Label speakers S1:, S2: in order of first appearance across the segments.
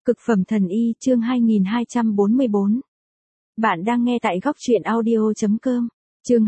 S1: Cực phẩm thần y chương 2244. Bạn đang nghe tại góc truyện audio.com. Chương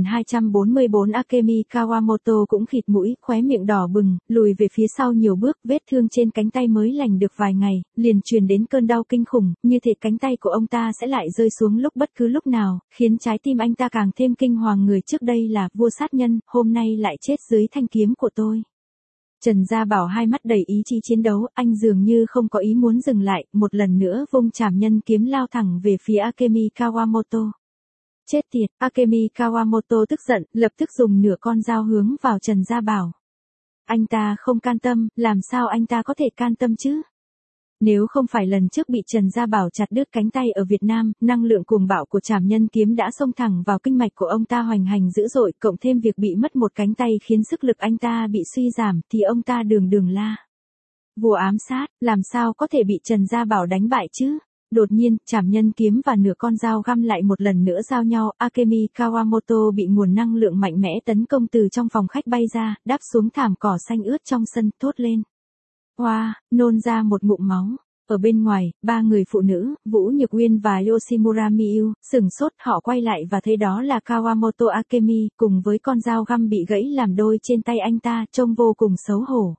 S1: 2244. Akemi Kawamoto cũng khịt mũi, khóe miệng đỏ bừng, lùi về phía sau nhiều bước, vết thương trên cánh tay mới lành được vài ngày, liền truyền đến cơn đau kinh khủng, như thể cánh tay của ông ta sẽ lại rơi xuống lúc bất cứ lúc nào, khiến trái tim anh ta càng thêm kinh hoàng. Người trước đây là vua sát nhân, hôm nay lại chết dưới thanh kiếm của tôi. Trần Gia Bảo hai mắt đầy ý chí chiến đấu, anh dường như không có ý muốn dừng lại, một lần nữa vung trảm nhân kiếm lao thẳng về phía Akemi Kawamoto. Chết tiệt, Akemi Kawamoto tức giận, lập tức dùng nửa con dao hướng vào Trần Gia Bảo. Anh ta không can tâm, làm sao anh ta có thể can tâm chứ? Nếu không phải lần trước bị Trần Gia Bảo chặt đứt cánh tay ở Việt Nam, năng lượng cuồng bạo của trảm nhân kiếm đã xông thẳng vào kinh mạch của ông ta hoành hành dữ dội, cộng thêm việc bị mất một cánh tay khiến sức lực anh ta bị suy giảm, thì ông ta đường la. Vua ám sát, làm sao có thể bị Trần Gia Bảo đánh bại chứ? Đột nhiên, trảm nhân kiếm và nửa con dao găm lại một lần nữa giao nhau, Akemi Kawamoto bị nguồn năng lượng mạnh mẽ tấn công từ trong phòng khách bay ra, đáp xuống thảm cỏ xanh ướt trong sân, thốt lên. Hoa, nôn ra một ngụm máu. Ở bên ngoài, ba người phụ nữ, Vũ Nhược Uyên và Yoshimura Miyu, sửng sốt, họ quay lại và thấy đó là Kawamoto Akemi, cùng với con dao găm bị gãy làm đôi trên tay anh ta, trông vô cùng xấu hổ.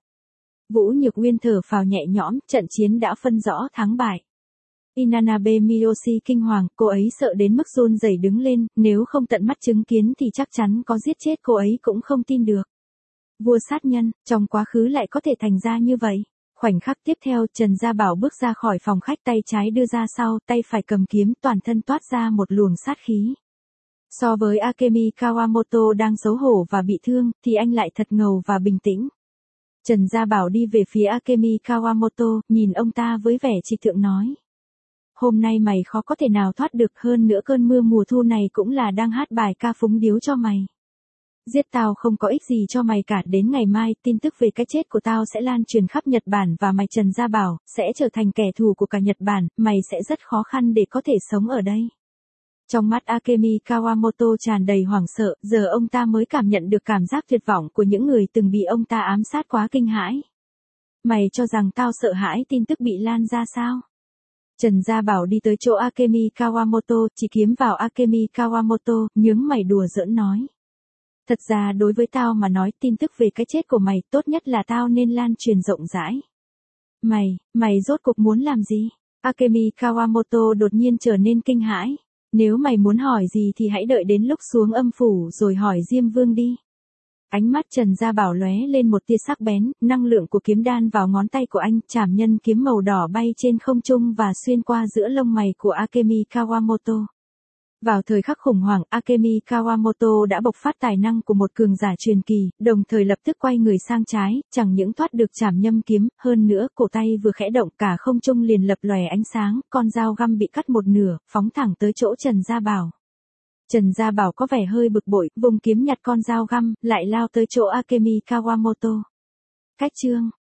S1: Vũ Nhược Uyên thở phào nhẹ nhõm, trận chiến đã phân rõ thắng bại. Inanabe Miyoshi kinh hoàng, cô ấy sợ đến mức run rẩy đứng lên, nếu không tận mắt chứng kiến thì chắc chắn có giết chết cô ấy cũng không tin được. Vua sát nhân, trong quá khứ lại có thể thành ra như vậy. Khoảnh khắc tiếp theo, Trần Gia Bảo bước ra khỏi phòng khách, tay trái đưa ra sau, tay phải cầm kiếm, toàn thân toát ra một luồng sát khí. So với Akemi Kawamoto đang xấu hổ và bị thương, thì anh lại thật ngầu và bình tĩnh. Trần Gia Bảo đi về phía Akemi Kawamoto, nhìn ông ta với vẻ trịch thượng nói. Hôm nay mày khó có thể nào thoát được, hơn nữa cơn mưa mùa thu này cũng là đang hát bài ca phúng điếu cho mày. Giết tao không có ích gì cho mày cả, đến ngày mai, tin tức về cái chết của tao sẽ lan truyền khắp Nhật Bản và mày Trần Gia Bảo, sẽ trở thành kẻ thù của cả Nhật Bản, mày sẽ rất khó khăn để có thể sống ở đây. Trong mắt Akemi Kawamoto tràn đầy hoảng sợ, giờ ông ta mới cảm nhận được cảm giác tuyệt vọng của những người từng bị ông ta ám sát quá kinh hãi. Mày cho rằng tao sợ hãi tin tức bị lan ra sao? Trần Gia Bảo đi tới chỗ Akemi Kawamoto, chỉ kiếm vào Akemi Kawamoto, nhướng mày đùa giỡn nói. Thật ra đối với tao mà nói, tin tức về cái chết của mày, tốt nhất là tao nên lan truyền rộng rãi. Mày rốt cuộc muốn làm gì? Akemi Kawamoto đột nhiên trở nên kinh hãi. Nếu mày muốn hỏi gì thì hãy đợi đến lúc xuống âm phủ rồi hỏi Diêm Vương đi. Ánh mắt Trần Gia Bảo lóe lên một tia sắc bén, năng lượng của kiếm đan vào ngón tay của anh, trảm nhân kiếm màu đỏ bay trên không trung và xuyên qua giữa lông mày của Akemi Kawamoto. Vào thời khắc khủng hoảng, Akemi Kawamoto đã bộc phát tài năng của một cường giả truyền kỳ, đồng thời lập tức quay người sang trái, chẳng những thoát được trảm nhâm kiếm, hơn nữa, cổ tay vừa khẽ động cả không trung liền lập lòe ánh sáng, con dao găm bị cắt một nửa, phóng thẳng tới chỗ Trần Gia Bảo. Trần Gia Bảo có vẻ hơi bực bội, vùng kiếm nhặt con dao găm, lại lao tới chỗ Akemi Kawamoto. Cách chương